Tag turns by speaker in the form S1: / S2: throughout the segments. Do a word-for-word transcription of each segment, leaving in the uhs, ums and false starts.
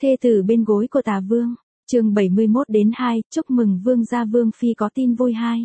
S1: Thê tử bên gối của Tà Vương, chương bảy mươi mốt đến hai, chúc mừng Vương gia Vương Phi có tin vui hai.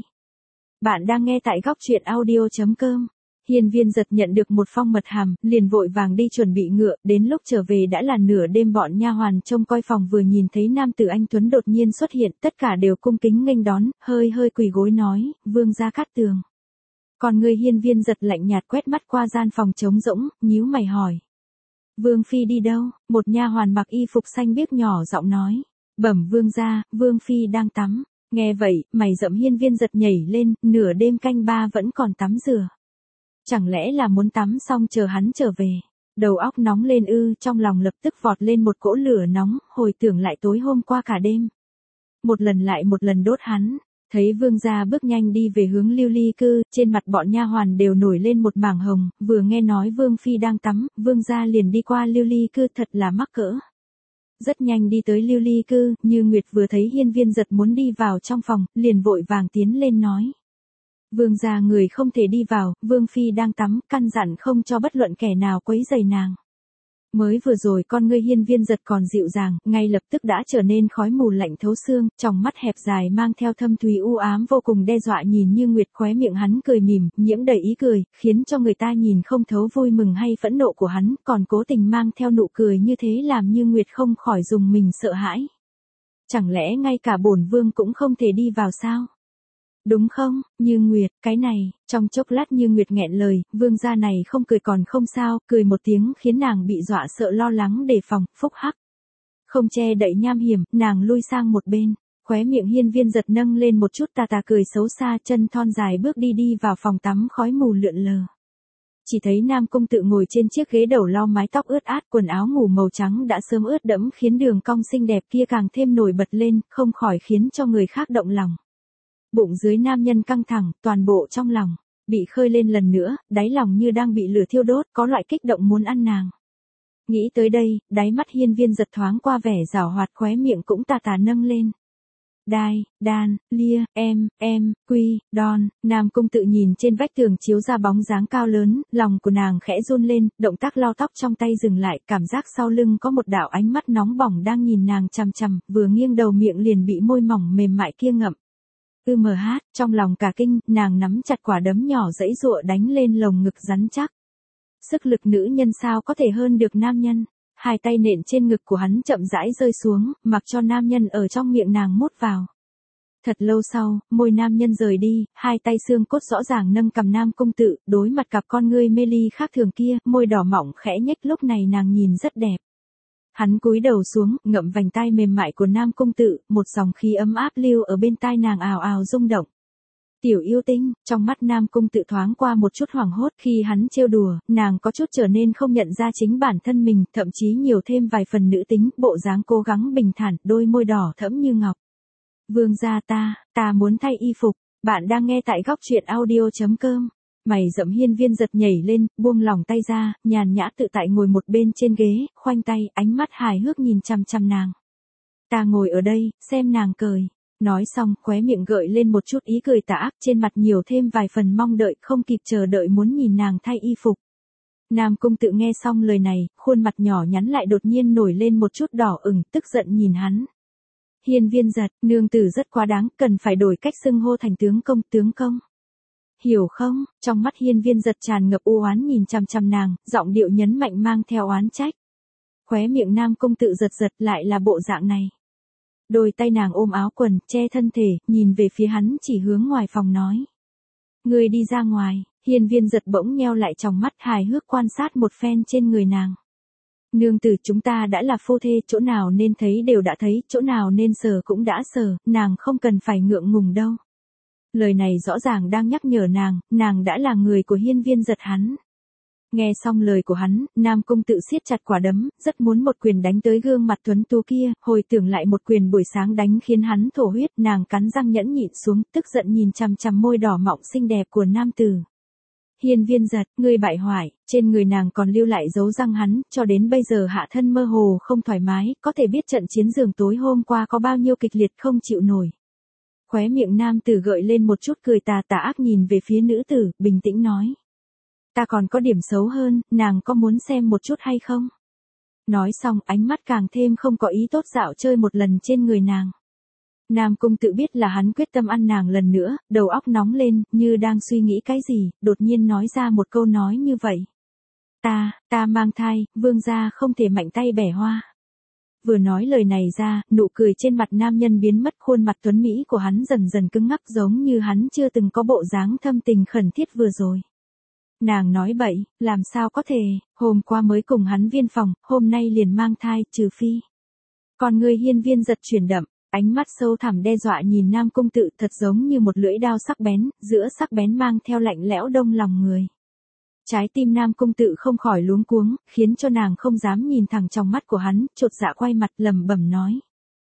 S1: Bạn đang nghe tại góc truyện audio.com. Hiên Viên Giật nhận được một phong mật hàm, liền vội vàng đi chuẩn bị ngựa, đến lúc trở về đã là nửa đêm. Bọn nha hoàn trông coi phòng vừa nhìn thấy nam tử anh tuấn đột nhiên xuất hiện, tất cả đều cung kính nghênh đón, hơi hơi quỳ gối nói, Vương gia Cát Tường. Còn người Hiên Viên Giật lạnh nhạt quét mắt qua gian phòng trống rỗng, nhíu mày hỏi. Vương Phi đi đâu? Một nha hoàn mặc y phục xanh biếc nhỏ giọng nói. Bẩm Vương gia, Vương Phi đang tắm. Nghe vậy, mày rậm Hiên Viên Giật nhảy lên, nửa đêm canh ba vẫn còn tắm rửa. Chẳng lẽ là muốn tắm xong chờ hắn trở về? Đầu óc nóng lên ư, trong lòng lập tức vọt lên một cỗ lửa nóng, hồi tưởng lại tối hôm qua cả đêm. Một lần lại một lần đốt hắn. Thấy Vương gia bước nhanh đi về hướng Lưu Ly Cư, trên mặt bọn nha hoàn đều nổi lên một mảng hồng, vừa nghe nói Vương Phi đang tắm, Vương gia liền đi qua Lưu Ly Cư, thật là mắc cỡ. Rất nhanh đi tới Lưu Ly Cư, Như Nguyệt vừa thấy Hiên Viên Giật muốn đi vào trong phòng, liền vội vàng tiến lên nói. Vương gia người không thể đi vào, Vương Phi đang tắm, căn dặn không cho bất luận kẻ nào quấy rầy nàng. Mới vừa rồi con ngươi Hiên Viên Giật còn dịu dàng, ngay lập tức đã trở nên khói mù lạnh thấu xương, tròng mắt hẹp dài mang theo thâm thúy u ám vô cùng đe dọa nhìn Như Nguyệt. Khóe miệng hắn cười mỉm, nhiễm đầy ý cười, khiến cho người ta nhìn không thấu vui mừng hay phẫn nộ của hắn, còn cố tình mang theo nụ cười như thế làm Như Nguyệt không khỏi dùng mình sợ hãi. Chẳng lẽ ngay cả bổn vương cũng không thể đi vào sao? Đúng không, Như Nguyệt, cái này, trong chốc lát Như Nguyệt nghẹn lời, Vương gia này không cười còn không sao, cười một tiếng khiến nàng bị dọa sợ lo lắng đề phòng, phúc hắc. Không che đậy nham hiểm, nàng lui sang một bên, khóe miệng Hiên Viên Giật nâng lên một chút tà tà cười xấu xa, chân thon dài bước đi đi vào phòng tắm, khói mù lượn lờ. Chỉ thấy Nam Cung Tự ngồi trên chiếc ghế đầu lau mái tóc ướt át, quần áo ngủ màu trắng đã sớm ướt đẫm khiến đường cong xinh đẹp kia càng thêm nổi bật lên, không khỏi khiến cho người khác động lòng. Bụng dưới nam nhân căng thẳng, toàn bộ trong lòng bị khơi lên lần nữa, đáy lòng như đang bị lửa thiêu đốt, có loại kích động muốn ăn nàng. Nghĩ tới đây, đáy mắt Hiên Viên Giật thoáng qua vẻ giảo hoạt, khóe miệng cũng tà tà nâng lên. Đai, đan, lia, em, em, quy, đòn. Nam Cung Tự nhìn trên vách tường chiếu ra bóng dáng cao lớn, lòng của nàng khẽ run lên, động tác lau tóc trong tay dừng lại, cảm giác sau lưng có một đạo ánh mắt nóng bỏng đang nhìn nàng chằm chằm, vừa nghiêng đầu miệng liền bị môi mỏng mềm mại kia ngậm. Ư mờ hát, trong lòng cả kinh, nàng nắm chặt quả đấm nhỏ dãy dụa đánh lên lồng ngực rắn chắc. Sức lực nữ nhân sao có thể hơn được nam nhân, hai tay nện trên ngực của hắn chậm rãi rơi xuống, mặc cho nam nhân ở trong miệng nàng mút vào. Thật lâu sau, môi nam nhân rời đi, hai tay xương cốt rõ ràng nâng cầm Nam Cung Tự, đối mặt cặp con ngươi mê ly khác thường kia, môi đỏ mỏng khẽ nhếch, lúc này nàng nhìn rất đẹp. Hắn cúi đầu xuống, ngậm vành tai mềm mại của Nam Cung Tự, một dòng khí ấm áp lưu ở bên tai nàng ào ào rung động. Tiểu yêu tinh, trong mắt Nam Cung Tự thoáng qua một chút hoảng hốt, khi hắn trêu đùa, nàng có chút trở nên không nhận ra chính bản thân mình, thậm chí nhiều thêm vài phần nữ tính, bộ dáng cố gắng bình thản, đôi môi đỏ thẫm như ngọc. Vương gia ta, ta muốn thay y phục. Bạn đang nghe tại góc truyện audio.com. Mày rậm Hiên Viên Giật nhảy lên, buông lỏng tay ra, nhàn nhã tự tại ngồi một bên trên ghế, khoanh tay, ánh mắt hài hước nhìn chằm chằm nàng. Ta ngồi ở đây, xem nàng cười. Nói xong, khóe miệng gợi lên một chút ý cười tà ác, trên mặt nhiều thêm vài phần mong đợi, không kịp chờ đợi muốn nhìn nàng thay y phục. Nam Cung Tự nghe xong lời này, khuôn mặt nhỏ nhắn lại đột nhiên nổi lên một chút đỏ ửng, tức giận nhìn hắn. Hiên Viên Giật, nương tử rất quá đáng, cần phải đổi cách xưng hô thành tướng công, tướng công. Hiểu không? Trong mắt Hiên Viên Giật tràn ngập u oán nhìn chằm chằm nàng, giọng điệu nhấn mạnh mang theo oán trách. Khóe miệng Nam Cung Tự giật giật, lại là bộ dạng này. Đôi tay nàng ôm áo quần, che thân thể, nhìn về phía hắn chỉ hướng ngoài phòng nói. Người đi ra ngoài. Hiên Viên Giật bỗng nheo lại tròng mắt hài hước quan sát một phen trên người nàng. Nương tử, chúng ta đã là phu thê, chỗ nào nên thấy đều đã thấy, chỗ nào nên sờ cũng đã sờ, nàng không cần phải ngượng ngùng đâu. Lời này rõ ràng đang nhắc nhở nàng, nàng đã là người của Hiên Viên Giật hắn. Nghe xong lời của hắn, Nam Cung Tự siết chặt quả đấm, rất muốn một quyền đánh tới gương mặt tuấn tú kia, hồi tưởng lại một quyền buổi sáng đánh khiến hắn thổ huyết, nàng cắn răng nhẫn nhịn xuống, tức giận nhìn chằm chằm môi đỏ mọng xinh đẹp của nam tử. Hiên Viên Giật, ngươi bại hoại, trên người nàng còn lưu lại dấu răng hắn, cho đến bây giờ hạ thân mơ hồ không thoải mái, có thể biết trận chiến giường tối hôm qua có bao nhiêu kịch liệt không chịu nổi. Khóe miệng nam tử gợi lên một chút cười tà tà ác nhìn về phía nữ tử, bình tĩnh nói. Ta còn có điểm xấu hơn, nàng có muốn xem một chút hay không? Nói xong ánh mắt càng thêm không có ý tốt dạo chơi một lần trên người nàng. Nam Cung tự biết là hắn quyết tâm ăn nàng lần nữa, đầu óc nóng lên, như đang suy nghĩ cái gì, đột nhiên nói ra một câu nói như vậy. Ta, ta mang thai, vương gia không thể mạnh tay bẻ hoa. Vừa nói lời này ra, nụ cười trên mặt nam nhân biến mất, khuôn mặt tuấn Mỹ của hắn dần dần cứng ngắc giống như hắn chưa từng có bộ dáng thâm tình khẩn thiết vừa rồi. Nàng nói bậy, làm sao có thể, hôm qua mới cùng hắn viên phòng, hôm nay liền mang thai, trừ phi. Còn người hiên viên giật chuyển đậm, ánh mắt sâu thẳm đe dọa nhìn Nam Cung tự thật giống như một lưỡi đao sắc bén, giữa sắc bén mang theo lạnh lẽo đông lòng người. Trái tim Nam Cung tự không khỏi luống cuống, khiến cho nàng không dám nhìn thẳng trong mắt của hắn, chột dạ quay mặt lẩm bẩm nói.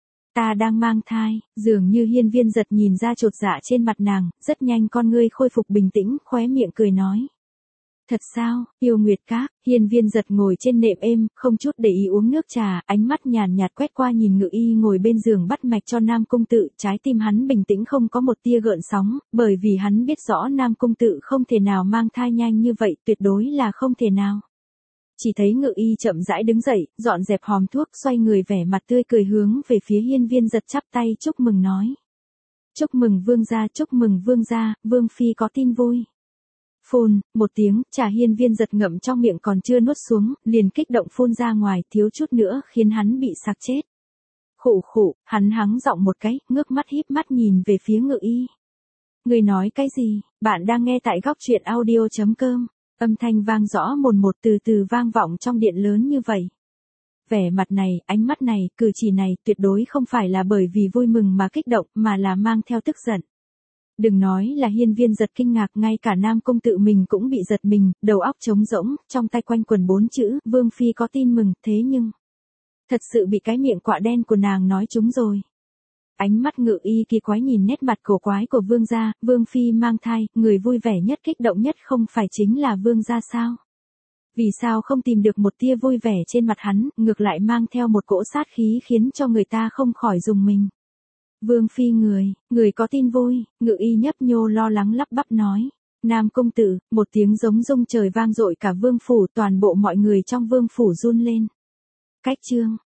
S1: Ta đang mang thai, dường như hiên viên giật nhìn ra chột dạ trên mặt nàng, rất nhanh con ngươi khôi phục bình tĩnh, khóe miệng cười nói. Thật sao, yêu nguyệt các, hiên viên giật ngồi trên nệm êm, không chút để ý uống nước trà, ánh mắt nhàn nhạt quét qua nhìn ngự y ngồi bên giường bắt mạch cho Nam Cung tự, trái tim hắn bình tĩnh không có một tia gợn sóng, bởi vì hắn biết rõ Nam Cung tự không thể nào mang thai nhanh như vậy, tuyệt đối là không thể nào. Chỉ thấy ngự y chậm rãi đứng dậy, dọn dẹp hòm thuốc, xoay người vẻ mặt tươi cười hướng về phía hiên viên giật chắp tay chúc mừng nói. Chúc mừng vương gia, chúc mừng vương gia, vương phi có tin vui. Phun, một tiếng, trà hiên viên giật ngậm trong miệng còn chưa nuốt xuống, liền kích động phun ra ngoài, thiếu chút nữa khiến hắn bị sặc chết. Khụ khụ, hắn hắng giọng một cái, ngước mắt híp mắt nhìn về phía ngự y. Người nói cái gì, bạn đang nghe tại góc truyện audio chấm com, âm thanh vang rõ mồn một từ từ vang vọng trong điện lớn như vậy. Vẻ mặt này, ánh mắt này, cử chỉ này, tuyệt đối không phải là bởi vì vui mừng mà kích động, mà là mang theo tức giận. Đừng nói là hiên viên giật kinh ngạc, ngay cả Nam Cung tự mình cũng bị giật mình, đầu óc trống rỗng, trong tay quanh quần bốn chữ, vương phi có tin mừng, thế nhưng. Thật sự bị cái miệng quạ đen của nàng nói trúng rồi. Ánh mắt ngự y kỳ quái nhìn nét mặt cổ quái của vương gia, vương phi mang thai, người vui vẻ nhất kích động nhất không phải chính là vương gia sao? Vì sao không tìm được một tia vui vẻ trên mặt hắn, ngược lại mang theo một cỗ sát khí khiến cho người ta không khỏi rùng mình. Vương phi người, người có tin vui, ngự y nhấp nhô lo lắng lắp bắp nói. Nam Cung tự, một tiếng giống rung trời vang dội cả vương phủ, toàn bộ mọi người trong vương phủ run lên. Cách chương,